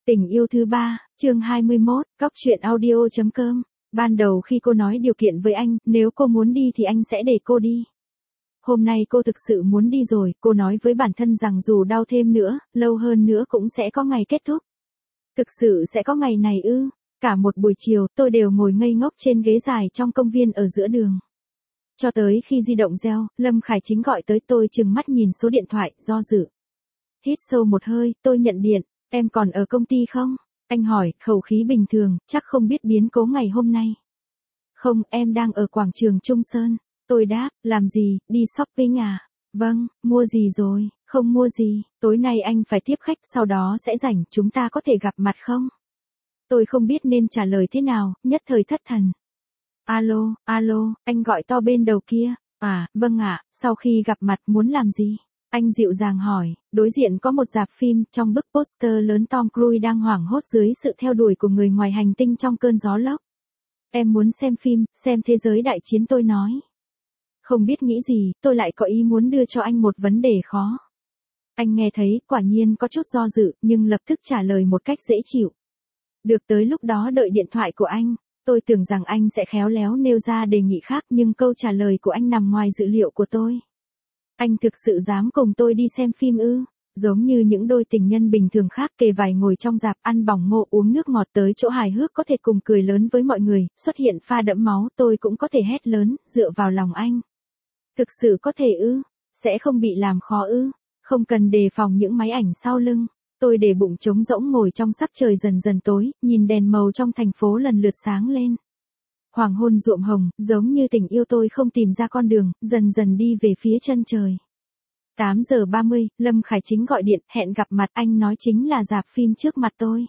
Tình yêu thứ 3, chương 21, cóc-truyện-audio.com. Ban đầu khi cô nói điều kiện với anh, nếu cô muốn đi thì anh sẽ để cô đi. Hôm nay cô thực sự muốn đi rồi, cô nói với bản thân rằng dù đau thêm nữa, lâu hơn nữa cũng sẽ có ngày kết thúc. Thực sự sẽ có ngày này ư? Cả một buổi chiều, tôi đều ngồi ngây ngốc trên ghế dài trong công viên ở giữa đường. Cho tới khi di động reo, Lâm Khải Chính gọi tới, tôi trừng mắt nhìn số điện thoại, do dự. Hít sâu một hơi, tôi nhận điện. Em còn ở công ty không? Anh hỏi, khẩu khí bình thường, chắc không biết biến cố ngày hôm nay. Không, em đang ở quảng trường Trung Sơn. Tôi đáp, làm gì, đi shopping à? Vâng, mua gì rồi? Không mua gì, tối nay anh phải tiếp khách, sau đó sẽ rảnh, chúng ta có thể gặp mặt không? Tôi không biết nên trả lời thế nào, nhất thời thất thần. Alo, alo, anh gọi to bên đầu kia. À, vâng ạ, sau khi gặp mặt muốn làm gì? Anh dịu dàng hỏi, đối diện có một rạp phim, trong bức poster lớn Tom Cruise đang hoảng hốt dưới sự theo đuổi của người ngoài hành tinh trong cơn gió lốc. Em muốn xem phim, xem Thế giới đại chiến, tôi nói. Không biết nghĩ gì, tôi lại có ý muốn đưa cho anh một vấn đề khó. Anh nghe thấy, quả nhiên có chút do dự, nhưng lập tức trả lời một cách dễ chịu. Được, tới lúc đó đợi điện thoại của anh. Tôi tưởng rằng anh sẽ khéo léo nêu ra đề nghị khác, nhưng câu trả lời của anh nằm ngoài dự liệu của tôi. Anh thực sự dám cùng tôi đi xem phim ư? Giống như những đôi tình nhân bình thường khác, kề vai ngồi trong rạp, ăn bỏng ngô, uống nước ngọt, tới chỗ hài hước có thể cùng cười lớn với mọi người, xuất hiện pha đẫm máu, tôi cũng có thể hét lớn, dựa vào lòng anh. Thực sự có thể ư? Sẽ không bị làm khó ư? Không cần đề phòng những máy ảnh sau lưng. Tôi để bụng trống rỗng ngồi trong sắp trời dần dần tối, nhìn đèn màu trong thành phố lần lượt sáng lên. Hoàng hôn nhuộm hồng, giống như tình yêu tôi không tìm ra con đường, dần dần đi về phía chân trời. 8 giờ 30, Lâm Khải Chính gọi điện, hẹn gặp mặt, anh nói chính là rạp phim trước mặt tôi.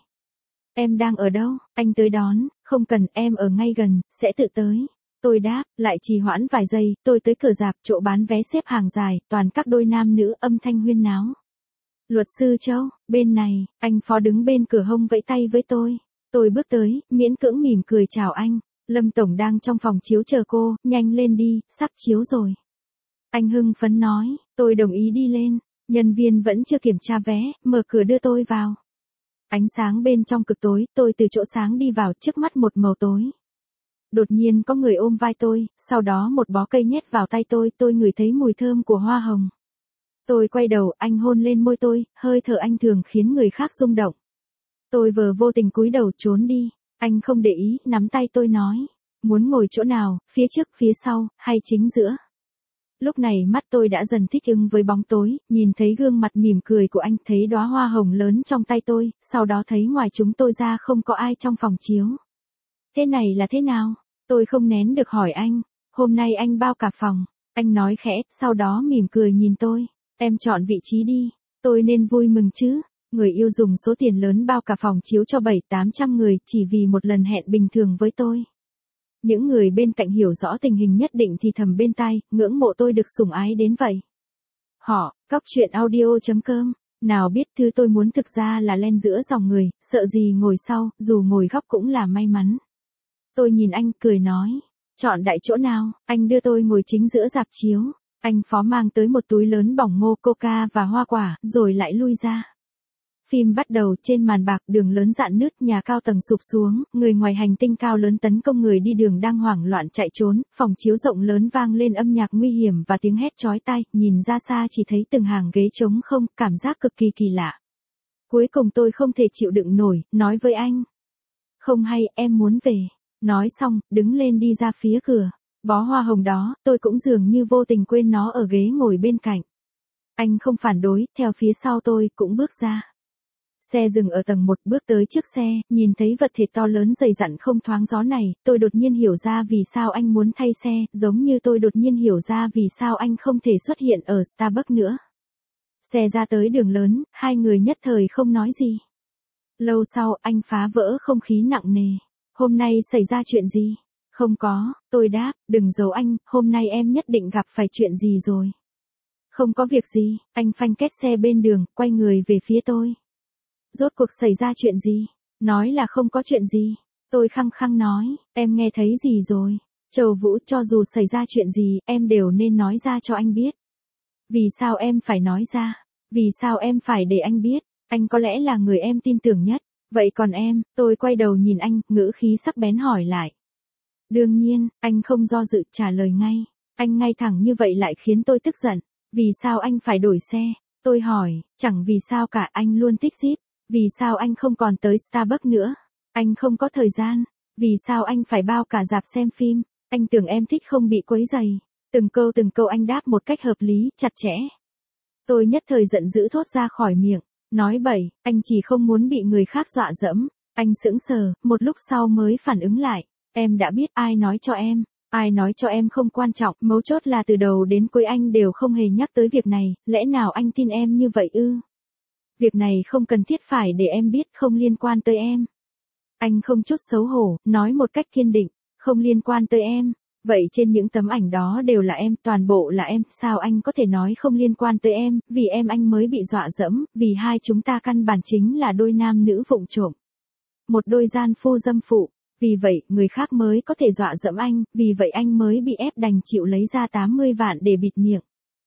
Em đang ở đâu? Anh tới đón, không cần, em ở ngay gần, sẽ tự tới. Tôi đáp, lại trì hoãn vài giây, tôi tới cửa rạp, chỗ bán vé xếp hàng dài, toàn các đôi nam nữ, âm thanh huyên náo. Luật sư Châu, bên này, anh Phó đứng bên cửa hông vẫy tay với tôi. Tôi bước tới, miễn cưỡng mỉm cười chào anh. Lâm Tổng đang trong phòng chiếu chờ cô, nhanh lên đi, sắp chiếu rồi. Anh hưng phấn nói, tôi đồng ý đi lên. Nhân viên vẫn chưa kiểm tra vé, mở cửa đưa tôi vào. Ánh sáng bên trong cực tối, tôi từ chỗ sáng đi vào, trước mắt một màu tối. Đột nhiên có người ôm vai tôi, sau đó một bó cây nhét vào tay tôi ngửi thấy mùi thơm của hoa hồng. Tôi quay đầu, anh hôn lên môi tôi, hơi thở anh thường khiến người khác rung động. Tôi vừa vô tình cúi đầu trốn đi, anh không để ý, nắm tay tôi nói, muốn ngồi chỗ nào, phía trước, phía sau, hay chính giữa. Lúc này mắt tôi đã dần thích ứng với bóng tối, nhìn thấy gương mặt mỉm cười của anh, thấy đóa hoa hồng lớn trong tay tôi, sau đó thấy ngoài chúng tôi ra không có ai trong phòng chiếu. Thế này là thế nào? Tôi không nén được hỏi anh, hôm nay anh bao cả phòng. Anh nói khẽ, sau đó mỉm cười nhìn tôi. Em chọn vị trí đi, tôi nên vui mừng chứ. Người yêu dùng số tiền lớn bao cả phòng chiếu cho 700-800 người, chỉ vì một lần hẹn bình thường với tôi. Những người bên cạnh hiểu rõ tình hình nhất định thì thầm bên tai, ngưỡng mộ tôi được sủng ái đến vậy. Họ, cóc-truyện-audio.com, nào biết thứ tôi muốn thực ra là len giữa dòng người, sợ gì ngồi sau, dù ngồi góc cũng là may mắn. Tôi nhìn anh, cười nói, chọn đại chỗ nào, anh đưa tôi ngồi chính giữa rạp chiếu. Anh Phó mang tới một túi lớn bỏng ngô, coca và hoa quả, rồi lại lui ra. Phim bắt đầu, trên màn bạc, đường lớn rạn nứt, nhà cao tầng sụp xuống, người ngoài hành tinh cao lớn tấn công người đi đường đang hoảng loạn chạy trốn, phòng chiếu rộng lớn vang lên âm nhạc nguy hiểm và tiếng hét chói tai, nhìn ra xa chỉ thấy từng hàng ghế trống không, cảm giác cực kỳ kỳ lạ. Cuối cùng tôi không thể chịu đựng nổi, nói với anh. Không hay, em muốn về. Nói xong, đứng lên đi ra phía cửa. Bó hoa hồng đó, tôi cũng dường như vô tình quên nó ở ghế ngồi bên cạnh. Anh không phản đối, theo phía sau tôi, cũng bước ra. Xe dừng ở tầng 1, bước tới trước xe, nhìn thấy vật thể to lớn dày dặn không thoáng gió này, tôi đột nhiên hiểu ra vì sao anh muốn thay xe, giống như tôi đột nhiên hiểu ra vì sao anh không thể xuất hiện ở Starbucks nữa. Xe ra tới đường lớn, hai người nhất thời không nói gì. Lâu sau, anh phá vỡ không khí nặng nề. Hôm nay xảy ra chuyện gì? Không có, tôi đáp, đừng giấu anh, hôm nay em nhất định gặp phải chuyện gì rồi. Không có việc gì, anh phanh két xe bên đường, quay người về phía tôi. Rốt cuộc xảy ra chuyện gì? Nói là không có chuyện gì. Tôi khăng khăng nói, em nghe thấy gì rồi? Trầu Vũ, cho dù xảy ra chuyện gì, em đều nên nói ra cho anh biết. Vì sao em phải nói ra? Vì sao em phải để anh biết? Anh có lẽ là người em tin tưởng nhất. Vậy còn em, tôi quay đầu nhìn anh, ngữ khí sắc bén hỏi lại. Đương nhiên, anh không do dự trả lời ngay. Anh ngay thẳng như vậy lại khiến tôi tức giận. Vì sao anh phải đổi xe? Tôi hỏi, chẳng vì sao cả, anh luôn thích Jeep. Vì sao anh không còn tới Starbucks nữa? Anh không có thời gian. Vì sao anh phải bao cả rạp xem phim? Anh tưởng em thích không bị quấy rầy. Từng câu anh đáp một cách hợp lý, chặt chẽ. Tôi nhất thời giận dữ thốt ra khỏi miệng. Nói bậy, anh chỉ không muốn bị người khác dọa dẫm. Anh sững sờ, một lúc sau mới phản ứng lại. Em đã biết, ai nói cho em? Ai nói cho em không quan trọng, mấu chốt là từ đầu đến cuối anh đều không hề nhắc tới việc này, lẽ nào anh tin em như vậy ư? Việc này không cần thiết phải để em biết, không liên quan tới em. Anh không chút xấu hổ, nói một cách kiên định, không liên quan tới em. Vậy trên những tấm ảnh đó đều là em, toàn bộ là em, sao anh có thể nói không liên quan tới em, vì em anh mới bị dọa dẫm, vì hai chúng ta căn bản chính là đôi nam nữ vụng trộm. Một đôi gian phu dâm phụ. Vì vậy, người khác mới có thể dọa dẫm anh, vì vậy anh mới bị ép đành chịu lấy ra 80 vạn để bịt miệng.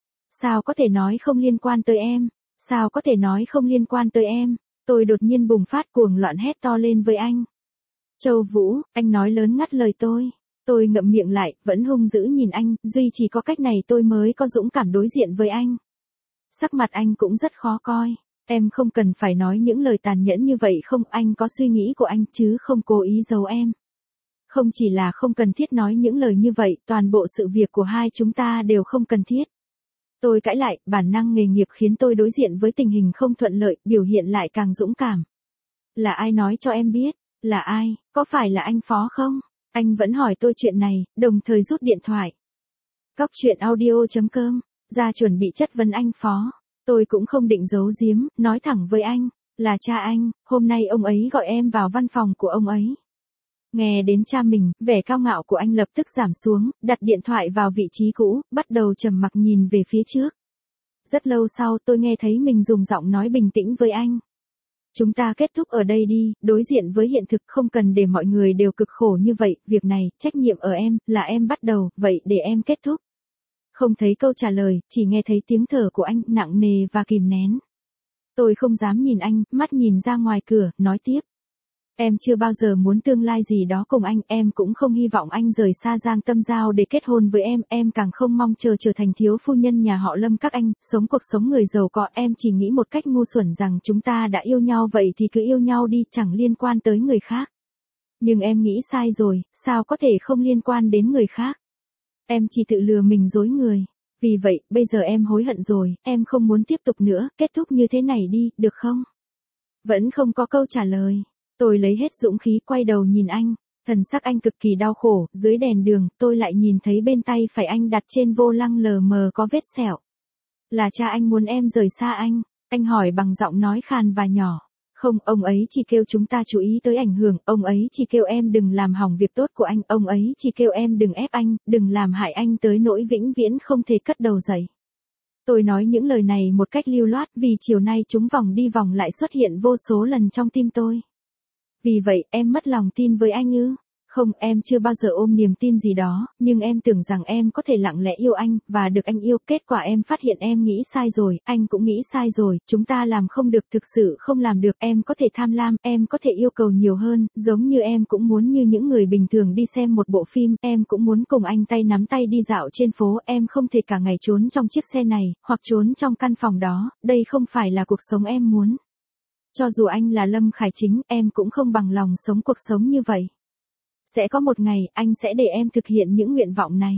Sao có thể nói không liên quan tới em? Sao có thể nói không liên quan tới em? Tôi đột nhiên bùng phát cuồng loạn hét to lên với anh. Châu Vũ, anh nói lớn ngắt lời tôi. Tôi ngậm miệng lại, vẫn hung dữ nhìn anh, duy chỉ có cách này tôi mới có dũng cảm đối diện với anh. Sắc mặt anh cũng rất khó coi. Em không cần phải nói những lời tàn nhẫn như vậy không, anh có suy nghĩ của anh chứ không cố ý giấu em. Không chỉ là không cần thiết nói những lời như vậy, toàn bộ sự việc của hai chúng ta đều không cần thiết. Tôi cãi lại, bản năng nghề nghiệp khiến tôi đối diện với tình hình không thuận lợi, biểu hiện lại càng dũng cảm. Là ai nói cho em biết? Là ai? Có phải là anh Phó không? Anh vẫn hỏi tôi chuyện này, đồng thời rút điện thoại. Cóc truyện audio.com, ra chuẩn bị chất vấn anh Phó. Tôi cũng không định giấu giếm, nói thẳng với anh, là cha anh, hôm nay ông ấy gọi em vào văn phòng của ông ấy. Nghe đến cha mình, vẻ cao ngạo của anh lập tức giảm xuống, đặt điện thoại vào vị trí cũ, bắt đầu trầm mặc nhìn về phía trước. Rất lâu sau tôi nghe thấy mình dùng giọng nói bình tĩnh với anh. Chúng ta kết thúc ở đây đi, đối diện với hiện thực không cần để mọi người đều cực khổ như vậy, việc này, trách nhiệm ở em, là em bắt đầu, vậy để em kết thúc. Không thấy câu trả lời, chỉ nghe thấy tiếng thở của anh nặng nề và kìm nén. Tôi không dám nhìn anh, mắt nhìn ra ngoài cửa, nói tiếp. Em chưa bao giờ muốn tương lai gì đó cùng anh, em cũng không hy vọng anh rời xa Giang Tâm Giao để kết hôn với em càng không mong chờ trở thành thiếu phu nhân nhà họ Lâm các anh, sống cuộc sống người giàu có, em chỉ nghĩ một cách ngu xuẩn rằng chúng ta đã yêu nhau vậy thì cứ yêu nhau đi, chẳng liên quan tới người khác. Nhưng em nghĩ sai rồi, sao có thể không liên quan đến người khác? Em chỉ tự lừa mình dối người. Vì vậy, bây giờ em hối hận rồi, em không muốn tiếp tục nữa, kết thúc như thế này đi, được không? Vẫn không có câu trả lời. Tôi lấy hết dũng khí quay đầu nhìn anh. Thần sắc anh cực kỳ đau khổ, dưới đèn đường, tôi lại nhìn thấy bên tay phải anh đặt trên vô lăng lờ mờ có vết sẹo. Là cha anh muốn em rời xa anh hỏi bằng giọng nói khàn và nhỏ. Không, ông ấy chỉ kêu chúng ta chú ý tới ảnh hưởng, ông ấy chỉ kêu em đừng làm hỏng việc tốt của anh, ông ấy chỉ kêu em đừng ép anh, đừng làm hại anh tới nỗi vĩnh viễn không thể cất đầu dậy. Tôi nói những lời này một cách lưu loát vì chiều nay chúng vòng đi vòng lại xuất hiện vô số lần trong tim tôi. Vì vậy, em mất lòng tin với anh ư? Không, em chưa bao giờ ôm niềm tin gì đó, nhưng em tưởng rằng em có thể lặng lẽ yêu anh, và được anh yêu. Kết quả em phát hiện em nghĩ sai rồi, anh cũng nghĩ sai rồi, chúng ta làm không được, thực sự không làm được. Em có thể tham lam, em có thể yêu cầu nhiều hơn, giống như em cũng muốn như những người bình thường đi xem một bộ phim, em cũng muốn cùng anh tay nắm tay đi dạo trên phố, em không thể cả ngày trốn trong chiếc xe này, hoặc trốn trong căn phòng đó, đây không phải là cuộc sống em muốn. Cho dù anh là Lâm Khải Chính, em cũng không bằng lòng sống cuộc sống như vậy. Sẽ có một ngày, anh sẽ để em thực hiện những nguyện vọng này.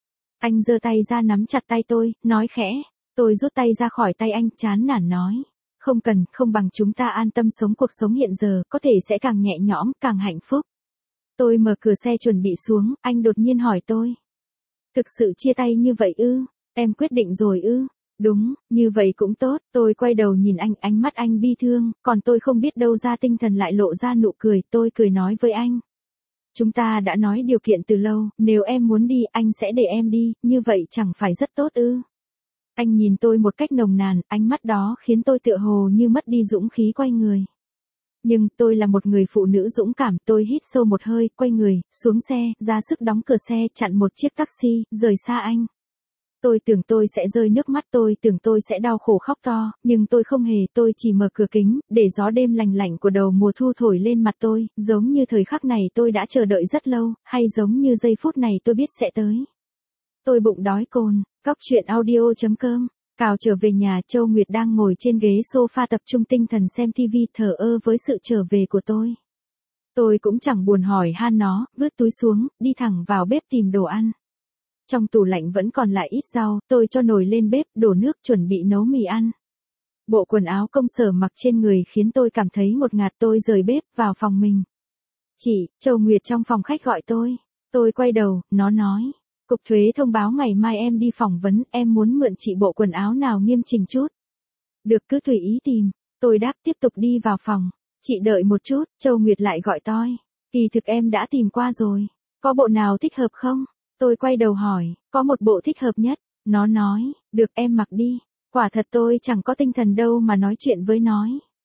Anh giơ tay ra nắm chặt tay tôi, nói khẽ. Tôi rút tay ra khỏi tay anh, chán nản nói. Không cần, không bằng chúng ta an tâm sống cuộc sống hiện giờ, có thể sẽ càng nhẹ nhõm, càng hạnh phúc. Tôi mở cửa xe chuẩn bị xuống, anh đột nhiên hỏi tôi. Thực sự chia tay như vậy ư? Em quyết định rồi ư? Đúng, như vậy cũng tốt. Tôi quay đầu nhìn anh, ánh mắt anh bi thương, còn tôi không biết đâu ra tinh thần lại lộ ra nụ cười, tôi cười nói với anh. Chúng ta đã nói điều kiện từ lâu, nếu em muốn đi, anh sẽ để em đi, như vậy chẳng phải rất tốt ư? Anh nhìn tôi một cách nồng nàn, ánh mắt đó khiến tôi tựa hồ như mất đi dũng khí quay người. Nhưng, tôi là một người phụ nữ dũng cảm, tôi hít sâu một hơi, quay người, xuống xe, ra sức đóng cửa xe, chặn một chiếc taxi, rời xa anh. Tôi tưởng tôi sẽ rơi nước mắt, tôi tưởng tôi sẽ đau khổ khóc to, nhưng tôi không hề, tôi chỉ mở cửa kính, để gió đêm lành lạnh của đầu mùa thu thổi lên mặt tôi, giống như thời khắc này tôi đã chờ đợi rất lâu, hay giống như giây phút này tôi biết sẽ tới. Tôi bụng đói cồn, cóc truyện audio.com. Cào trở về nhà, Châu Nguyệt đang ngồi trên ghế sofa tập trung tinh thần xem TV, thờ ơ với sự trở về của tôi. Tôi cũng chẳng buồn hỏi han nó, vứt túi xuống, đi thẳng vào bếp tìm đồ ăn. Trong tủ lạnh vẫn còn lại ít rau, tôi cho nồi lên bếp, đổ nước chuẩn bị nấu mì ăn. Bộ quần áo công sở mặc trên người khiến tôi cảm thấy ngột ngạt, tôi rời bếp vào phòng mình. Chị, Châu Nguyệt trong phòng khách gọi tôi. Tôi quay đầu, nó nói. Cục thuế thông báo ngày mai em đi phỏng vấn, em muốn mượn chị bộ quần áo nào nghiêm chỉnh chút. Được, cứ tùy ý tìm. Tôi đáp tiếp tục đi vào phòng. Chị đợi một chút, Châu Nguyệt lại gọi tôi. Kỳ thực em đã tìm qua rồi. Có bộ nào thích hợp không? Tôi quay đầu hỏi, có một bộ thích hợp nhất. Nó nói, được em mặc đi. Quả thật tôi chẳng có tinh thần đâu mà nói chuyện với nó.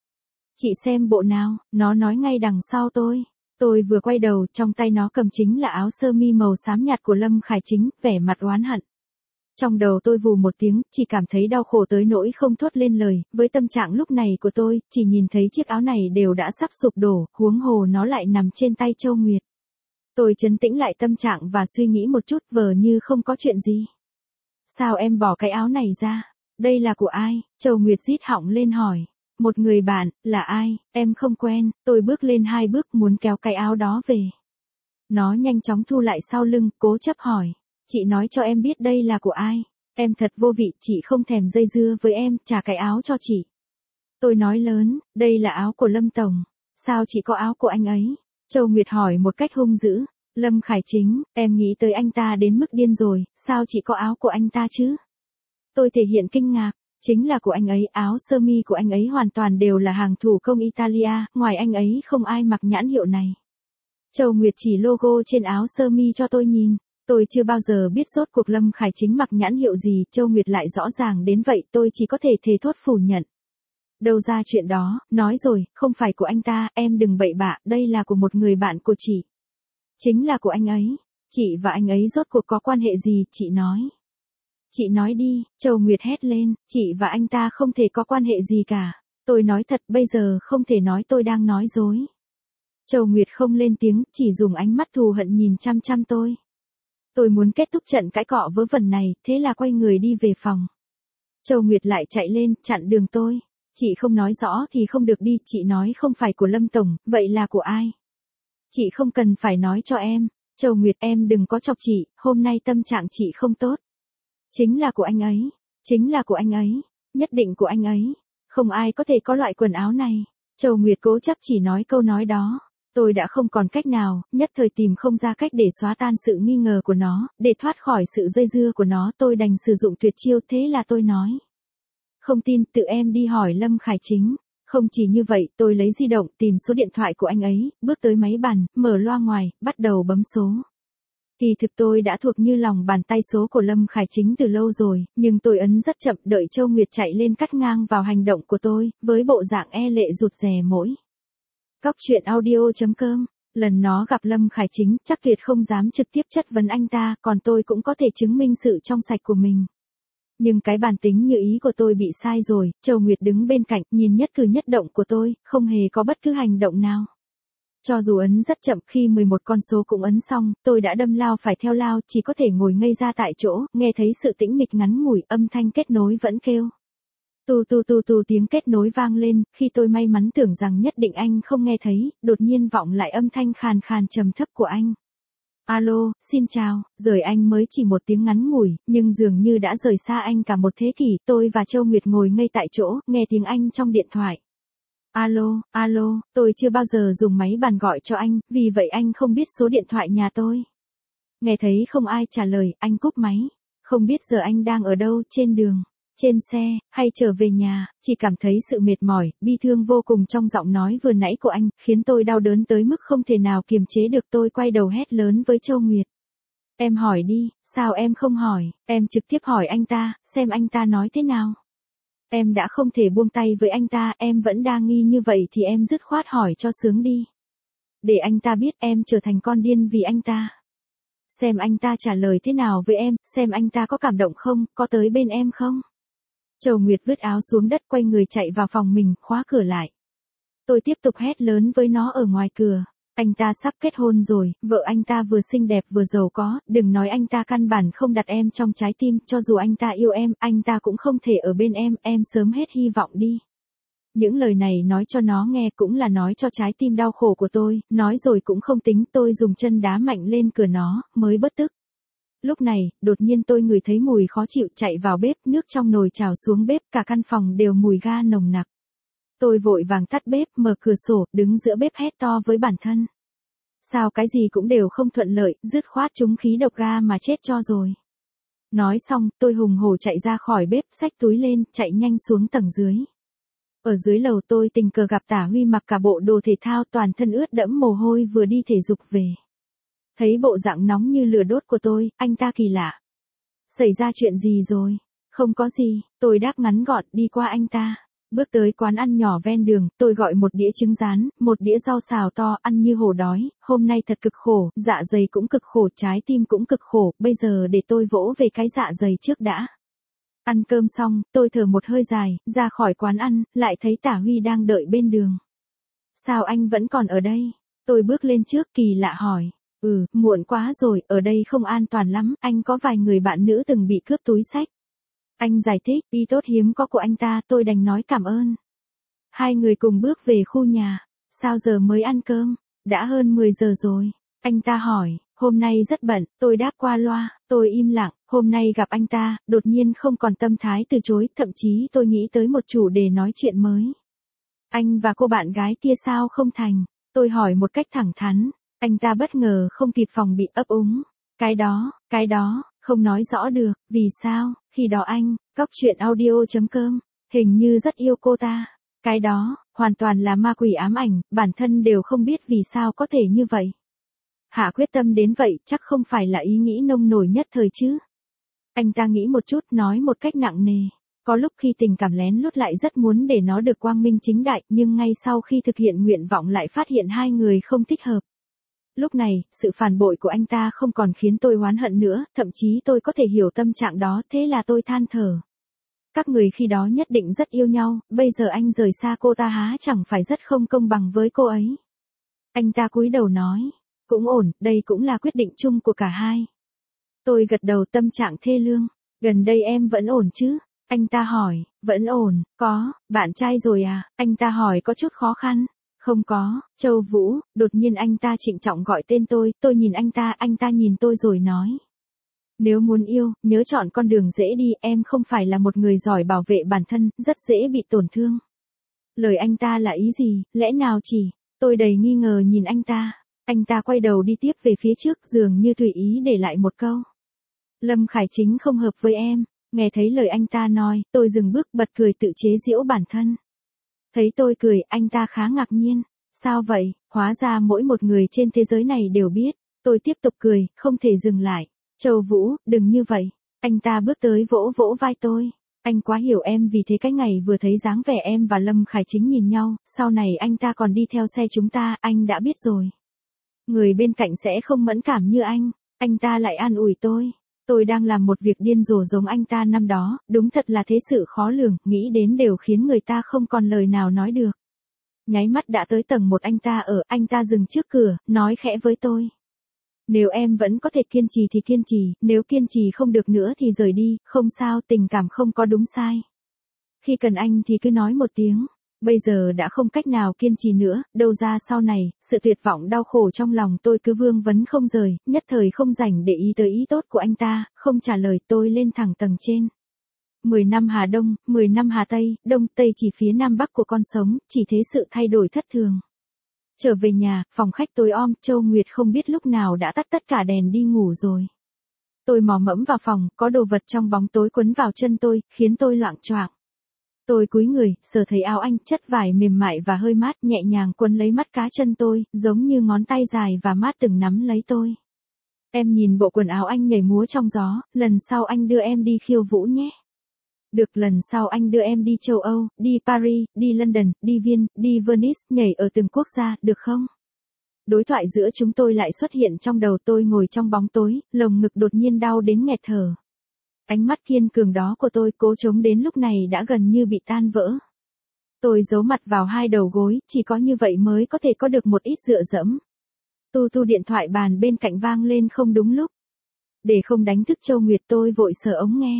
Chị xem bộ nào, nó nói ngay đằng sau tôi. Tôi vừa quay đầu, trong tay nó cầm chính là áo sơ mi màu xám nhạt của Lâm Khải Chính, vẻ mặt oán hận. Trong đầu tôi vù một tiếng, chỉ cảm thấy đau khổ tới nỗi không thốt lên lời, với tâm trạng lúc này của tôi, chỉ nhìn thấy chiếc áo này đều đã sắp sụp đổ, huống hồ nó lại nằm trên tay Châu Nguyệt. Tôi trấn tĩnh lại tâm trạng và suy nghĩ một chút, vờ như không có chuyện gì. Sao em bỏ cái áo này ra? Đây là của ai? Châu Nguyệt rít họng lên hỏi. Một người bạn, là ai? Em không quen. Tôi bước lên 2 bước muốn kéo cái áo đó về. Nó nhanh chóng thu lại sau lưng, cố chấp hỏi. Chị nói cho em biết đây là của ai? Em thật vô vị, chị không thèm dây dưa với em, trả cái áo cho chị. Tôi nói lớn, đây là áo của Lâm Tổng. Sao chị có áo của anh ấy? Châu Nguyệt hỏi một cách hung dữ. Lâm Khải Chính, em nghĩ tới anh ta đến mức điên rồi, sao chị có áo của anh ta chứ? Tôi thể hiện kinh ngạc, chính là của anh ấy, áo sơ mi của anh ấy hoàn toàn đều là hàng thủ công Italia, ngoài anh ấy không ai mặc nhãn hiệu này. Châu Nguyệt chỉ logo trên áo sơ mi cho tôi nhìn, tôi chưa bao giờ biết rốt cuộc Lâm Khải Chính mặc nhãn hiệu gì, Châu Nguyệt lại rõ ràng đến vậy, tôi chỉ có thể thề thốt phủ nhận. Đâu ra chuyện đó, nói rồi, không phải của anh ta, em đừng bậy bạ, đây là của một người bạn của chị. Chính là của anh ấy, chị và anh ấy rốt cuộc có quan hệ gì, chị nói. Chị nói đi, Châu Nguyệt hét lên, chị và anh ta không thể có quan hệ gì cả. Tôi nói thật, bây giờ không thể nói tôi đang nói dối. Châu Nguyệt không lên tiếng, chỉ dùng ánh mắt thù hận nhìn chăm chăm tôi. Tôi muốn kết thúc trận cãi cọ vớ vẩn này, thế là quay người đi về phòng. Châu Nguyệt lại chạy lên, chặn đường tôi. Chị không nói rõ thì không được đi, chị nói không phải của Lâm Tổng, vậy là của ai? Chị không cần phải nói cho em. Châu Nguyệt, em đừng có chọc chị, hôm nay tâm trạng chị không tốt. Chính là của anh ấy, chính là của anh ấy, nhất định của anh ấy. Không ai có thể có loại quần áo này. Châu Nguyệt cố chấp chỉ nói câu nói đó. Tôi đã không còn cách nào, nhất thời tìm không ra cách để xóa tan sự nghi ngờ của nó, để thoát khỏi sự dây dưa của nó, tôi đành sử dụng tuyệt chiêu, thế là tôi nói. Không tin, tự em đi hỏi Lâm Khải Chính. Không chỉ như vậy, tôi lấy di động, tìm số điện thoại của anh ấy, bước tới máy bàn, mở loa ngoài, bắt đầu bấm số. Kỳ thực tôi đã thuộc như lòng bàn tay số của Lâm Khải Chính từ lâu rồi, nhưng tôi ấn rất chậm, đợi Châu Nguyệt chạy lên cắt ngang vào hành động của tôi, với bộ dạng e lệ rụt rè mỗi. Cóc truyện audio.com. Lần nó gặp Lâm Khải Chính, chắc tuyệt không dám trực tiếp chất vấn anh ta, còn tôi cũng có thể chứng minh sự trong sạch của mình. Nhưng cái bản tính như ý của tôi bị sai rồi, Châu Nguyệt đứng bên cạnh, nhìn nhất cử nhất động của tôi, không hề có bất cứ hành động nào. Cho dù ấn rất chậm, khi 11 con số cũng ấn xong, tôi đã đâm lao phải theo lao, chỉ có thể ngồi ngây ra tại chỗ, nghe thấy sự tĩnh mịch ngắn ngủi, âm thanh kết nối vẫn kêu. Tu tu tu tu, tiếng kết nối vang lên, khi tôi may mắn tưởng rằng nhất định anh không nghe thấy, đột nhiên vọng lại âm thanh khàn khàn trầm thấp của anh. Alo, xin chào, rời anh mới chỉ một tiếng ngắn ngủi, nhưng dường như đã rời xa anh cả một thế kỷ, tôi và Châu Nguyệt ngồi ngây tại chỗ, nghe tiếng anh trong điện thoại. Alo, alo, tôi chưa bao giờ dùng máy bàn gọi cho anh, vì vậy anh không biết số điện thoại nhà tôi. Nghe thấy không ai trả lời, anh cúp máy. Không biết giờ anh đang ở đâu, trên đường, trên xe, hay trở về nhà, chỉ cảm thấy sự mệt mỏi, bi thương vô cùng trong giọng nói vừa nãy của anh, khiến tôi đau đớn tới mức không thể nào kiềm chế được. Tôi quay đầu hét lớn với Châu Nguyệt. Em hỏi đi, sao em không hỏi, em trực tiếp hỏi anh ta, xem anh ta nói thế nào. Em đã không thể buông tay với anh ta, em vẫn đang nghi như vậy thì em dứt khoát hỏi cho sướng đi. Để anh ta biết em trở thành con điên vì anh ta. xem anh ta trả lời thế nào với em, xem anh ta có cảm động không, có tới bên em không. Châu Nguyệt vứt áo xuống đất quay người chạy vào phòng mình, khóa cửa lại. Tôi tiếp tục hét lớn với nó ở ngoài cửa. Anh ta sắp kết hôn rồi, vợ anh ta vừa xinh đẹp vừa giàu có, đừng nói anh ta căn bản không đặt em trong trái tim, cho dù anh ta yêu em, anh ta cũng không thể ở bên em sớm hết hy vọng đi. Những lời này nói cho nó nghe cũng là nói cho trái tim đau khổ của tôi, nói rồi cũng không tính, tôi dùng chân đá mạnh lên cửa nó, mới bớt tức. Lúc này, đột nhiên tôi ngửi thấy mùi khó chịu, chạy vào bếp, nước trong nồi trào xuống bếp, cả căn phòng đều mùi ga nồng nặc. Tôi vội vàng tắt bếp, mở cửa sổ, đứng giữa bếp hét to với bản thân. Sao cái gì cũng đều không thuận lợi, dứt khoát trúng khí độc ga mà chết cho rồi. Nói xong, tôi hùng hổ chạy ra khỏi bếp, xách túi lên, chạy nhanh xuống tầng dưới. Ở dưới lầu tôi tình cờ gặp Tả Huy mặc cả bộ đồ thể thao, toàn thân ướt đẫm mồ hôi, vừa đi thể dục về. Thấy bộ dạng nóng như lửa đốt của tôi, anh ta kỳ lạ. Xảy ra chuyện gì rồi? Không có gì, tôi đáp ngắn gọn, đi qua anh ta. Bước tới quán ăn nhỏ ven đường, tôi gọi một đĩa trứng rán, một đĩa rau xào to, ăn như hổ đói, hôm nay thật cực khổ, dạ dày cũng cực khổ, trái tim cũng cực khổ, bây giờ để tôi vỗ về cái dạ dày trước đã. Ăn cơm xong, tôi thở một hơi dài, ra khỏi quán ăn, lại thấy Tả Huy đang đợi bên đường. Sao anh vẫn còn ở đây? Tôi bước lên trước, kỳ lạ hỏi. Muộn quá rồi, ở đây không an toàn lắm, anh có vài người bạn nữ từng bị cướp túi xách. Anh giải thích, ý tốt hiếm có của anh ta, tôi đành nói cảm ơn. Hai người cùng bước về khu nhà. Sao giờ mới ăn cơm? Đã hơn 10 giờ rồi. Anh ta hỏi, hôm nay rất bận, tôi đáp qua loa, tôi im lặng, hôm nay gặp anh ta, đột nhiên không còn tâm thái từ chối, thậm chí tôi nghĩ tới một chủ đề nói chuyện mới. Anh và cô bạn gái kia sao không thành? Tôi hỏi một cách thẳng thắn, anh ta bất ngờ không kịp phòng bị ấp úng. Cái đó, không nói rõ được, vì sao, khi đó anh, cóc.audio.com, hình như rất yêu cô ta. Cái đó, hoàn toàn là ma quỷ ám ảnh, bản thân đều không biết vì sao có thể như vậy. Hạ quyết tâm đến vậy, chắc không phải là ý nghĩ nông nổi nhất thời chứ. Anh ta nghĩ một chút, nói một cách nặng nề. Có lúc khi tình cảm lén lút lại rất muốn để nó được quang minh chính đại, nhưng ngay sau khi thực hiện nguyện vọng lại phát hiện hai người không thích hợp. Lúc này, sự phản bội của anh ta không còn khiến tôi oán hận nữa, thậm chí tôi có thể hiểu tâm trạng đó, thế là tôi than thở. Các người khi đó nhất định rất yêu nhau, bây giờ anh rời xa cô ta há chẳng phải rất không công bằng với cô ấy. Anh ta cúi đầu nói, cũng ổn, đây cũng là quyết định chung của cả hai. Tôi gật đầu, tâm trạng thê lương. Gần đây em vẫn ổn chứ? Anh ta hỏi, vẫn ổn, có, bạn trai rồi à? Anh ta hỏi có chút khó khăn. Không có, Châu Vũ, đột nhiên anh ta trịnh trọng gọi tên tôi nhìn anh ta nhìn tôi rồi nói. Nếu muốn yêu, nhớ chọn con đường dễ đi, em không phải là một người giỏi bảo vệ bản thân, rất dễ bị tổn thương. Lời anh ta là ý gì, lẽ nào chỉ, tôi đầy nghi ngờ nhìn anh ta quay đầu đi tiếp về phía trước, dường như tùy ý để lại một câu. Lâm Khải Chính không hợp với em, nghe thấy lời anh ta nói, tôi dừng bước bật cười tự chế giễu bản thân. Thấy tôi cười, anh ta khá ngạc nhiên. Sao vậy, hóa ra mỗi một người trên thế giới này đều biết. Tôi tiếp tục cười, không thể dừng lại. Châu Vũ, đừng như vậy. Anh ta bước tới vỗ vỗ vai tôi. Anh quá hiểu em, vì thế cái ngày vừa thấy dáng vẻ em và Lâm Khải Chính nhìn nhau, sau này anh ta còn đi theo xe chúng ta, anh đã biết rồi. Người bên cạnh sẽ không mẫn cảm như anh ta lại an ủi tôi. Tôi đang làm một việc điên rồ giống anh ta năm đó, đúng thật là thế sự khó lường, nghĩ đến đều khiến người ta không còn lời nào nói được. Nháy mắt đã tới tầng 1 anh ta dừng trước cửa, nói khẽ với tôi. Nếu em vẫn có thể kiên trì thì kiên trì, nếu kiên trì không được nữa thì rời đi, không sao, tình cảm không có đúng sai. Khi cần anh thì cứ nói một tiếng. Bây giờ đã không cách nào kiên trì nữa, đâu ra sau này, sự tuyệt vọng đau khổ trong lòng tôi cứ vương vấn không rời, nhất thời không rảnh để ý tới ý tốt của anh ta, không trả lời, tôi lên thẳng tầng trên. 10 năm Hà Đông, 10 năm Hà Tây, Đông Tây chỉ phía Nam Bắc của con sống, chỉ thế sự thay đổi thất thường. Trở về nhà, phòng khách tối om, Châu Nguyệt không biết lúc nào đã tắt tất cả đèn đi ngủ rồi. Tôi mò mẫm vào phòng, có đồ vật trong bóng tối quấn vào chân tôi, khiến tôi loạng choạng. Tôi cúi người, sờ thấy áo anh, chất vải mềm mại và hơi mát, nhẹ nhàng quấn lấy mắt cá chân tôi, giống như ngón tay dài và mát từng nắm lấy tôi. Em nhìn bộ quần áo anh nhảy múa trong gió, lần sau anh đưa em đi khiêu vũ nhé. Được, lần sau anh đưa em đi châu Âu, đi Paris, đi London, đi Viên, đi Venice, nhảy ở từng quốc gia, được không? Đối thoại giữa chúng tôi lại xuất hiện trong đầu tôi, ngồi trong bóng tối, lồng ngực đột nhiên đau đến nghẹt thở. Ánh mắt kiên cường đó của tôi cố chống đến lúc này đã gần như bị tan vỡ. Tôi giấu mặt vào hai đầu gối, chỉ có như vậy mới có thể có được một ít dựa dẫm. Tu điện thoại bàn bên cạnh vang lên không đúng lúc. Để không đánh thức Châu Nguyệt tôi vội sờ ống nghe.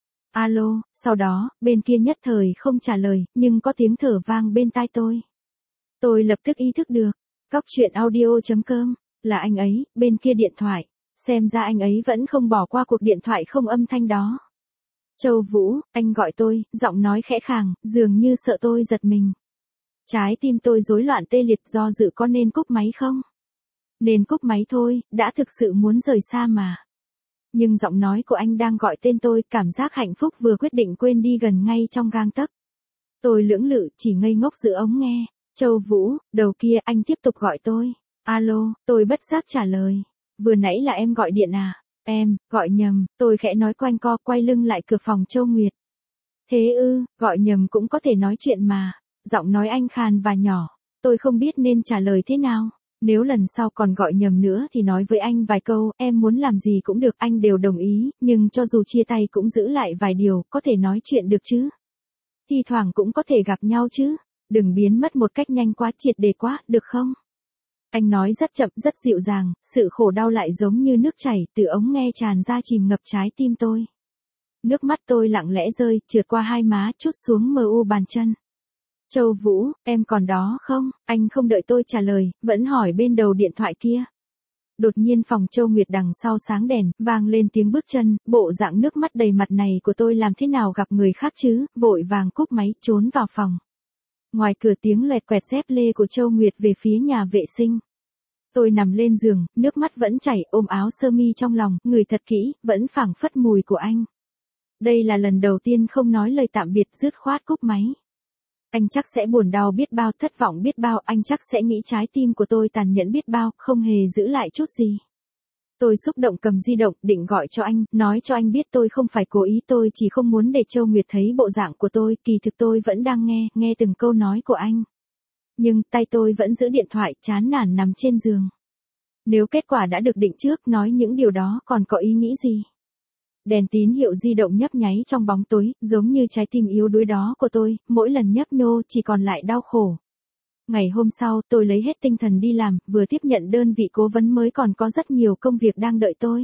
Alo, sau đó, bên kia nhất thời không trả lời, nhưng có tiếng thở vang bên tai tôi. Tôi lập tức ý thức được. Cóc truyện audio.com, là anh ấy, bên kia điện thoại. Xem ra anh ấy vẫn không bỏ qua cuộc điện thoại không âm thanh đó. Châu Vũ, anh gọi tôi, giọng nói khẽ khàng, dường như sợ tôi giật mình. Trái tim tôi rối loạn tê liệt, do dự có nên cúp máy không? Nên cúp máy thôi, đã thực sự muốn rời xa mà. Nhưng giọng nói của anh đang gọi tên tôi, cảm giác hạnh phúc vừa quyết định quên đi gần ngay trong gang tấc. Tôi lưỡng lự, chỉ ngây ngốc giữ ống nghe. Châu Vũ, đầu kia anh tiếp tục gọi tôi. Alo, tôi bất giác trả lời. Vừa nãy là em gọi điện à? Em, gọi nhầm, tôi khẽ nói quanh co, quay lưng lại cửa phòng Châu Nguyệt. Thế ư, gọi nhầm cũng có thể nói chuyện mà. Giọng nói anh khàn và nhỏ. Tôi không biết nên trả lời thế nào. Nếu lần sau còn gọi nhầm nữa thì nói với anh vài câu, em muốn làm gì cũng được, anh đều đồng ý, nhưng cho dù chia tay cũng giữ lại vài điều, có thể nói chuyện được chứ. Thi thoảng cũng có thể gặp nhau chứ. Đừng biến mất một cách nhanh quá, triệt để quá, được không? Anh nói rất chậm, rất dịu dàng, sự khổ đau lại giống như nước chảy từ ống nghe tràn ra chìm ngập trái tim tôi. Nước mắt tôi lặng lẽ rơi, trượt qua hai má, trút xuống mờ u bàn chân. Châu Vũ, em còn đó không? Anh không đợi tôi trả lời, vẫn hỏi bên đầu điện thoại kia. Đột nhiên phòng Châu Nguyệt đằng sau sáng đèn, vang lên tiếng bước chân, bộ dạng nước mắt đầy mặt này của tôi làm thế nào gặp người khác chứ, vội vàng cúp máy, trốn vào phòng. Ngoài cửa tiếng loẹt quẹt dép lê của Châu Nguyệt về phía nhà vệ sinh. Tôi nằm lên giường, nước mắt vẫn chảy, ôm áo sơ mi trong lòng, ngửi thật kỹ, vẫn phảng phất mùi của anh. Đây là lần đầu tiên không nói lời tạm biệt, dứt khoát cúp máy. Anh chắc sẽ buồn đau biết bao, thất vọng biết bao, anh chắc sẽ nghĩ trái tim của tôi tàn nhẫn biết bao, không hề giữ lại chút gì. Tôi xúc động cầm di động, định gọi cho anh, nói cho anh biết tôi không phải cố ý, tôi chỉ không muốn để Châu Nguyệt thấy bộ dạng của tôi, kỳ thực tôi vẫn đang nghe từng câu nói của anh. Nhưng tay tôi vẫn giữ điện thoại, chán nản nằm trên giường. Nếu kết quả đã được định trước, nói những điều đó còn có ý nghĩ gì? Đèn tín hiệu di động nhấp nháy trong bóng tối, giống như trái tim yếu đuối đó của tôi, mỗi lần nhấp nhô chỉ còn lại đau khổ. Ngày hôm sau, tôi lấy hết tinh thần đi làm, vừa tiếp nhận đơn vị cố vấn mới còn có rất nhiều công việc đang đợi tôi.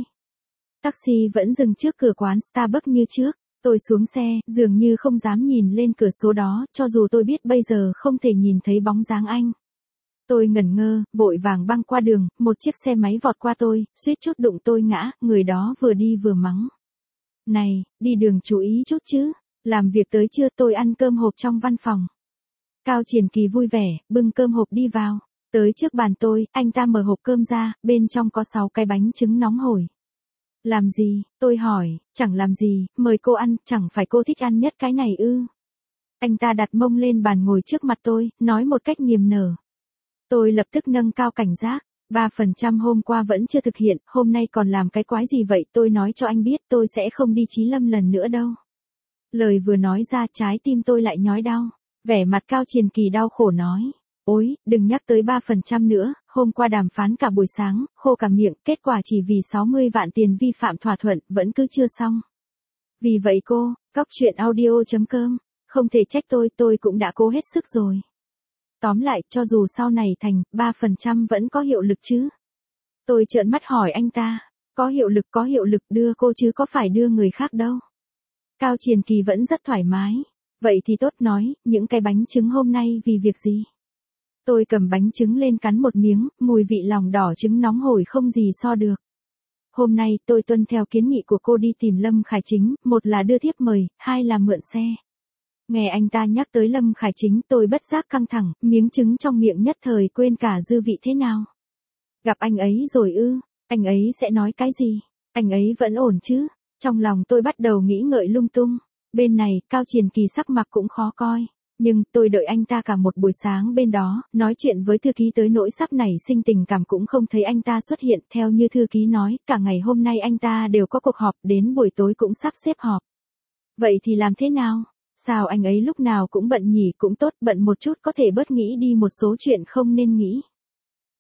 Taxi vẫn dừng trước cửa quán Starbucks như trước. Tôi xuống xe, dường như không dám nhìn lên cửa sổ đó, cho dù tôi biết bây giờ không thể nhìn thấy bóng dáng anh. Tôi ngẩn ngơ, vội vàng băng qua đường, một chiếc xe máy vọt qua tôi, suýt chút đụng tôi ngã, người đó vừa đi vừa mắng. Này, đi đường chú ý chút chứ, làm việc tới trưa tôi ăn cơm hộp trong văn phòng. Cao Triển Kỳ vui vẻ, bưng cơm hộp đi vào. Tới trước bàn tôi, anh ta mở hộp cơm ra, bên trong có 6 cái bánh trứng nóng hổi. Làm gì, tôi hỏi, chẳng làm gì, mời cô ăn, chẳng phải cô thích ăn nhất cái này ư. Anh ta đặt mông lên bàn ngồi trước mặt tôi, nói một cách niềm nở. Tôi lập tức nâng cao cảnh giác, 3% hôm qua vẫn chưa thực hiện, hôm nay còn làm cái quái gì vậy, tôi nói cho anh biết tôi sẽ không đi Chí Lâm lần nữa đâu. Lời vừa nói ra trái tim tôi lại nhói đau, vẻ mặt Cao Triển Kỳ đau khổ nói. Ôi, đừng nhắc tới 3% nữa, hôm qua đàm phán cả buổi sáng, khô cả miệng, kết quả chỉ vì 60 vạn tiền vi phạm thỏa thuận, vẫn cứ chưa xong. Vì vậy cô, cóc truyện audio.com, không thể trách tôi cũng đã cố hết sức rồi. Tóm lại, cho dù sau này thành, 3% vẫn có hiệu lực chứ. Tôi trợn mắt hỏi anh ta, có hiệu lực đưa cô chứ có phải đưa người khác đâu. Cao Triển Kỳ vẫn rất thoải mái. Vậy thì tốt, nói, những cái bánh trứng hôm nay vì việc gì? Tôi cầm bánh trứng lên cắn một miếng, mùi vị lòng đỏ trứng nóng hổi không gì so được. Hôm nay tôi tuân theo kiến nghị của cô đi tìm Lâm Khải Chính, một là đưa thiếp mời, hai là mượn xe. Nghe anh ta nhắc tới Lâm Khải Chính tôi bất giác căng thẳng, miếng trứng trong miệng nhất thời quên cả dư vị thế nào. Gặp anh ấy rồi ư, anh ấy sẽ nói cái gì? Anh ấy vẫn ổn chứ? Trong lòng tôi bắt đầu nghĩ ngợi lung tung. Bên này, Cao Triển Kỳ sắc mặt cũng khó coi. Nhưng, tôi đợi anh ta cả một buổi sáng bên đó, nói chuyện với thư ký tới nỗi sắp nảy sinh tình cảm cũng không thấy anh ta xuất hiện. Theo như thư ký nói, cả ngày hôm nay anh ta đều có cuộc họp, đến buổi tối cũng sắp xếp họp. Vậy thì làm thế nào? Sao anh ấy lúc nào cũng bận nhỉ, cũng tốt, bận một chút có thể bớt nghĩ đi một số chuyện không nên nghĩ.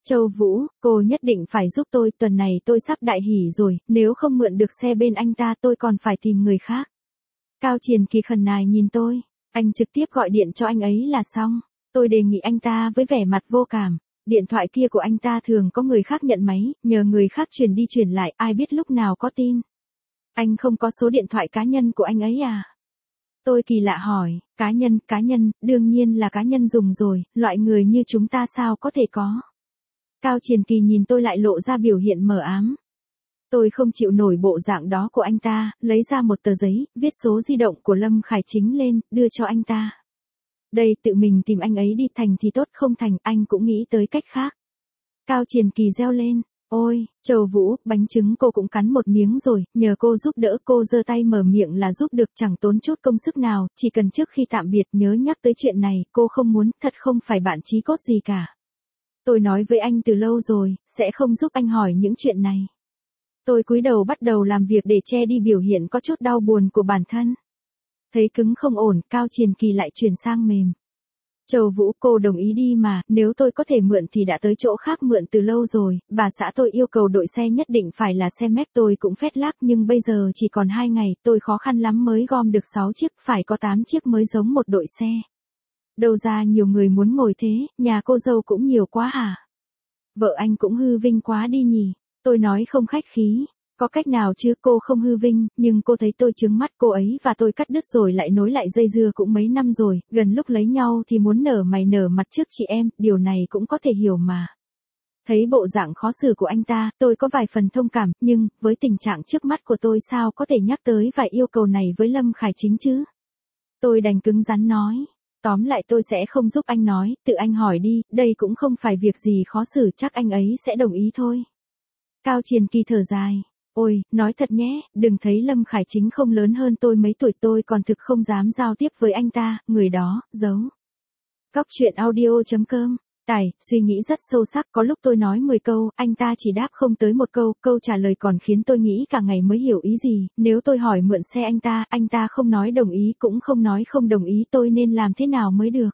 Châu Vũ, cô nhất định phải giúp tôi, tuần này tôi sắp đại hỷ rồi, nếu không mượn được xe bên anh ta tôi còn phải tìm người khác. Cao Triền Kỳ khẩn nài nhìn tôi, anh trực tiếp gọi điện cho anh ấy là xong. Tôi đề nghị anh ta với vẻ mặt vô cảm. Điện thoại kia của anh ta thường có người khác nhận máy, nhờ người khác truyền đi truyền lại, ai biết lúc nào có tin. Anh không có số điện thoại cá nhân của anh ấy à? Tôi kỳ lạ hỏi, cá nhân, đương nhiên là cá nhân dùng rồi, loại người như chúng ta sao có thể có. Cao Triền Kỳ nhìn tôi lại lộ ra biểu hiện mờ ám. Tôi không chịu nổi bộ dạng đó của anh ta, lấy ra một tờ giấy, viết số di động của Lâm Khải Chính lên, đưa cho anh ta. Đây, tự mình tìm anh ấy đi, thành thì tốt, không thành, anh cũng nghĩ tới cách khác. Cao Triền Kỳ reo lên, ôi, Châu Vũ, bánh trứng cô cũng cắn một miếng rồi, nhờ cô giúp đỡ, cô giơ tay mở miệng là giúp được, chẳng tốn chút công sức nào, chỉ cần trước khi tạm biệt nhớ nhắc tới chuyện này, cô không muốn, thật không phải bạn chí cốt gì cả. Tôi nói với anh từ lâu rồi, sẽ không giúp anh hỏi những chuyện này. Tôi cúi đầu bắt đầu làm việc để che đi biểu hiện có chút đau buồn của bản thân. Thấy cứng không ổn, Cao Triền Kỳ lại chuyển sang mềm. Châu Vũ, cô đồng ý đi mà, nếu tôi có thể mượn thì đã tới chỗ khác mượn từ lâu rồi, bà xã tôi yêu cầu đội xe nhất định phải là xe mép, tôi cũng phét lác, nhưng bây giờ chỉ còn 2 ngày, tôi khó khăn lắm mới gom được 6 chiếc, phải có 8 chiếc mới giống một đội xe. Đâu ra nhiều người muốn ngồi thế, nhà cô dâu cũng nhiều quá hả? Vợ anh cũng hư vinh quá đi nhỉ? Tôi nói không khách khí. Có cách nào chứ, cô không hư vinh, nhưng cô thấy tôi trướng mắt, cô ấy và tôi cắt đứt rồi lại nối lại dây dưa cũng mấy năm rồi, gần lúc lấy nhau thì muốn nở mày nở mặt trước chị em, điều này cũng có thể hiểu mà. Thấy bộ dạng khó xử của anh ta, tôi có vài phần thông cảm, nhưng, với tình trạng trước mắt của tôi sao có thể nhắc tới vài yêu cầu này với Lâm Khải Chính chứ? Tôi đành cứng rắn nói. Tóm lại tôi sẽ không giúp anh nói, tự anh hỏi đi, đây cũng không phải việc gì khó xử, chắc anh ấy sẽ đồng ý thôi. Cao Triền Kỳ thở dài. Ôi, nói thật nhé, đừng thấy Lâm Khải Chính không lớn hơn tôi mấy tuổi, tôi còn thực không dám giao tiếp với anh ta, người đó, giấu. Cóc truyện audio.com. Tài, suy nghĩ rất sâu sắc, có lúc tôi nói 10 câu, anh ta chỉ đáp không tới một câu, câu trả lời còn khiến tôi nghĩ cả ngày mới hiểu ý gì, nếu tôi hỏi mượn xe anh ta không nói đồng ý cũng không nói không đồng ý, tôi nên làm thế nào mới được.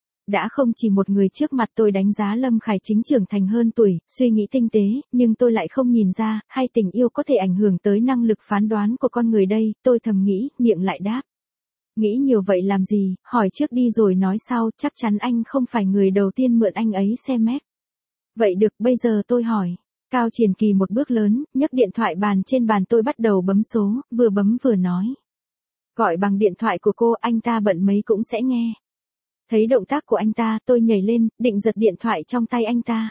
Đã không chỉ một người trước mặt tôi đánh giá Lâm Khải Chính trưởng thành hơn tuổi, suy nghĩ tinh tế, nhưng tôi lại không nhìn ra, hay tình yêu có thể ảnh hưởng tới năng lực phán đoán của con người đây, tôi thầm nghĩ, miệng lại đáp. Nghĩ nhiều vậy làm gì, hỏi trước đi rồi nói sau, chắc chắn anh không phải người đầu tiên mượn anh ấy xe mép. Vậy được, bây giờ tôi hỏi. Cao Triền Kỳ một bước lớn, nhấc điện thoại bàn trên bàn, tôi bắt đầu bấm số, vừa bấm vừa nói. Gọi bằng điện thoại của cô, anh ta bận mấy cũng sẽ nghe. Thấy động tác của anh ta, tôi nhảy lên, định giật điện thoại trong tay anh ta.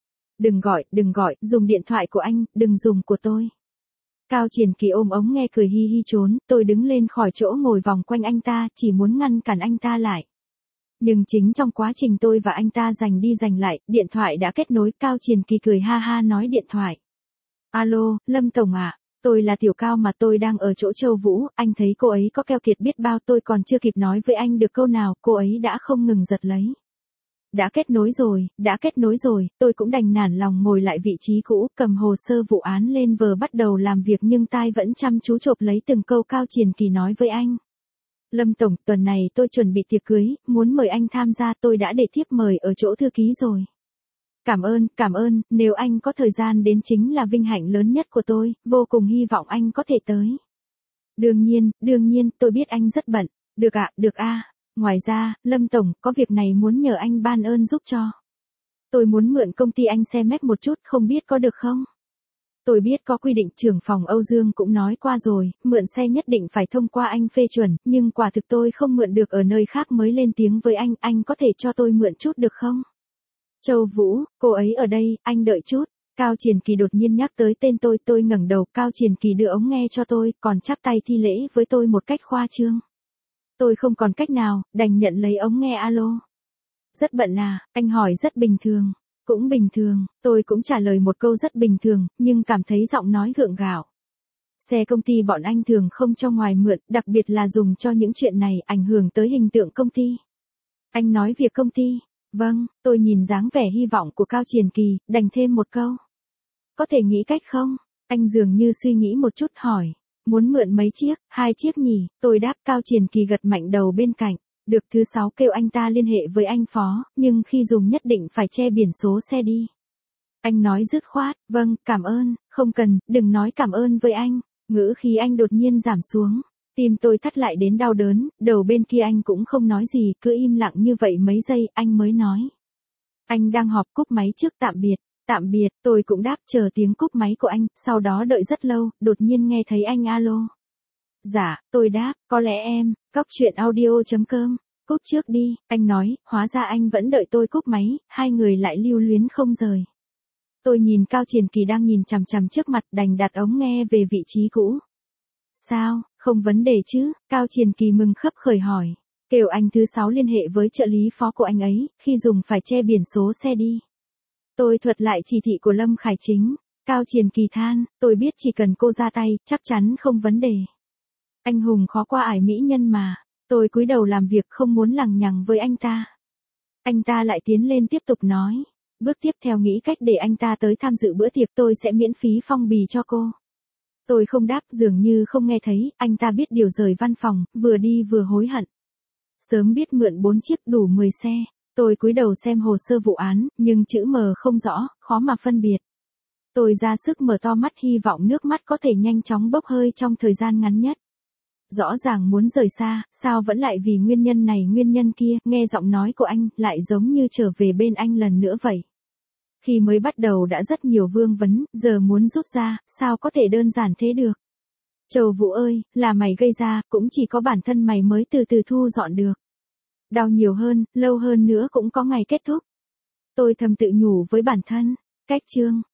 Đừng gọi, dùng điện thoại của anh, đừng dùng của tôi. Cao Triền Kỳ ôm ống nghe cười hi hi trốn, tôi đứng lên khỏi chỗ ngồi vòng quanh anh ta, chỉ muốn ngăn cản anh ta lại. Nhưng chính trong quá trình tôi và anh ta giành đi giành lại, điện thoại đã kết nối, Cao Triền Kỳ cười ha ha nói điện thoại. Alo, Lâm Tổng ạ, tôi là Tiểu Cao mà, tôi đang ở chỗ Châu Vũ, anh thấy cô ấy có keo kiệt biết bao, tôi còn chưa kịp nói với anh được câu nào, cô ấy đã không ngừng giật lấy. Đã kết nối rồi, tôi cũng đành nản lòng ngồi lại vị trí cũ, cầm hồ sơ vụ án lên vờ bắt đầu làm việc nhưng tai vẫn chăm chú chộp lấy từng câu Cao Triền Kỳ nói với anh. Lâm Tổng, tuần này tôi chuẩn bị tiệc cưới, muốn mời anh tham gia, tôi đã để thiếp mời ở chỗ thư ký rồi. Cảm ơn, nếu anh có thời gian đến chính là vinh hạnh lớn nhất của tôi, vô cùng hy vọng anh có thể tới. Đương nhiên, tôi biết anh rất bận, được ạ. Ngoài ra, Lâm Tổng, có việc này muốn nhờ anh ban ơn giúp cho. Tôi muốn mượn công ty anh xe mép một chút, không biết có được không? Tôi biết có quy định, trưởng phòng Âu Dương cũng nói qua rồi, mượn xe nhất định phải thông qua anh phê chuẩn, nhưng quả thực tôi không mượn được, ở nơi khác mới lên tiếng với anh có thể cho tôi mượn chút được không? Châu Vũ, cô ấy ở đây, anh đợi chút. Cao Triền Kỳ đột nhiên nhắc tới tên tôi ngẩng đầu, Cao Triền Kỳ đưa ống nghe cho tôi, còn chắp tay thi lễ với tôi một cách khoa trương. Tôi không còn cách nào, đành nhận lấy ống nghe. Alo. Rất bận à, anh hỏi. Rất bình thường. Cũng bình thường, tôi cũng trả lời một câu rất bình thường, nhưng cảm thấy giọng nói gượng gạo. Xe công ty bọn anh thường không cho ngoài mượn, đặc biệt là dùng cho những chuyện này, ảnh hưởng tới hình tượng công ty. Anh nói việc công ty. Vâng, tôi nhìn dáng vẻ hy vọng của Cao Triền Kỳ, đành thêm một câu. Có thể nghĩ cách không? Anh dường như suy nghĩ một chút hỏi. Muốn mượn mấy chiếc, 2 chiếc nhỉ? Tôi đáp. Cao Triền Kỳ gật mạnh đầu bên cạnh. Được. Thứ 6 kêu anh ta liên hệ với anh Phó, nhưng khi dùng nhất định phải che biển số xe đi. Anh nói dứt khoát, vâng, cảm ơn, không cần, đừng nói cảm ơn với anh. Ngữ khí anh đột nhiên giảm xuống. Tim tôi thắt lại đến đau đớn, đầu bên kia anh cũng không nói gì, cứ im lặng như vậy mấy giây, anh mới nói. Anh đang họp, cúp máy trước, tạm biệt. Tạm biệt, tôi cũng đáp chờ tiếng cúp máy của anh, sau đó đợi rất lâu, đột nhiên nghe thấy anh alo. Dạ, tôi đáp, có lẽ em, cóc truyện audio.com. Cúp trước đi, anh nói, hóa ra anh vẫn đợi tôi cúp máy, hai người lại lưu luyến không rời. Tôi nhìn Cao Triền Kỳ đang nhìn chằm chằm trước mặt, đành đặt ống nghe về vị trí cũ. Sao, không vấn đề chứ? Cao Triền Kỳ mừng khấp khởi hỏi. Kêu anh thứ 6 liên hệ với trợ lý phó của anh ấy, khi dùng phải che biển số xe đi. Tôi thuật lại chỉ thị của Lâm Khải Chính. Cao Triền Kỳ than, tôi biết chỉ cần cô ra tay, chắc chắn không vấn đề. Anh hùng khó qua ải mỹ nhân mà. Tôi cúi đầu làm việc không muốn lằng nhằng với anh ta. Anh ta lại tiến lên tiếp tục nói. Bước tiếp theo nghĩ cách để anh ta tới tham dự bữa tiệc, tôi sẽ miễn phí phong bì cho cô. Tôi không đáp, dường như không nghe thấy, anh ta biết điều rời văn phòng, vừa đi vừa hối hận. Sớm biết mượn 4 chiếc đủ 10 xe. Tôi cúi đầu xem hồ sơ vụ án, nhưng chữ mờ không rõ, khó mà phân biệt. Tôi ra sức mở to mắt hy vọng nước mắt có thể nhanh chóng bốc hơi trong thời gian ngắn nhất. Rõ ràng muốn rời xa, sao vẫn lại vì nguyên nhân này nguyên nhân kia, nghe giọng nói của anh, lại giống như trở về bên anh lần nữa vậy. Khi mới bắt đầu đã rất nhiều vương vấn, giờ muốn rút ra, sao có thể đơn giản thế được. Trầu Vũ ơi, là mày gây ra, cũng chỉ có bản thân mày mới từ từ thu dọn được. Đau nhiều hơn, lâu hơn nữa cũng có ngày kết thúc. Tôi thầm tự nhủ với bản thân. Cách chương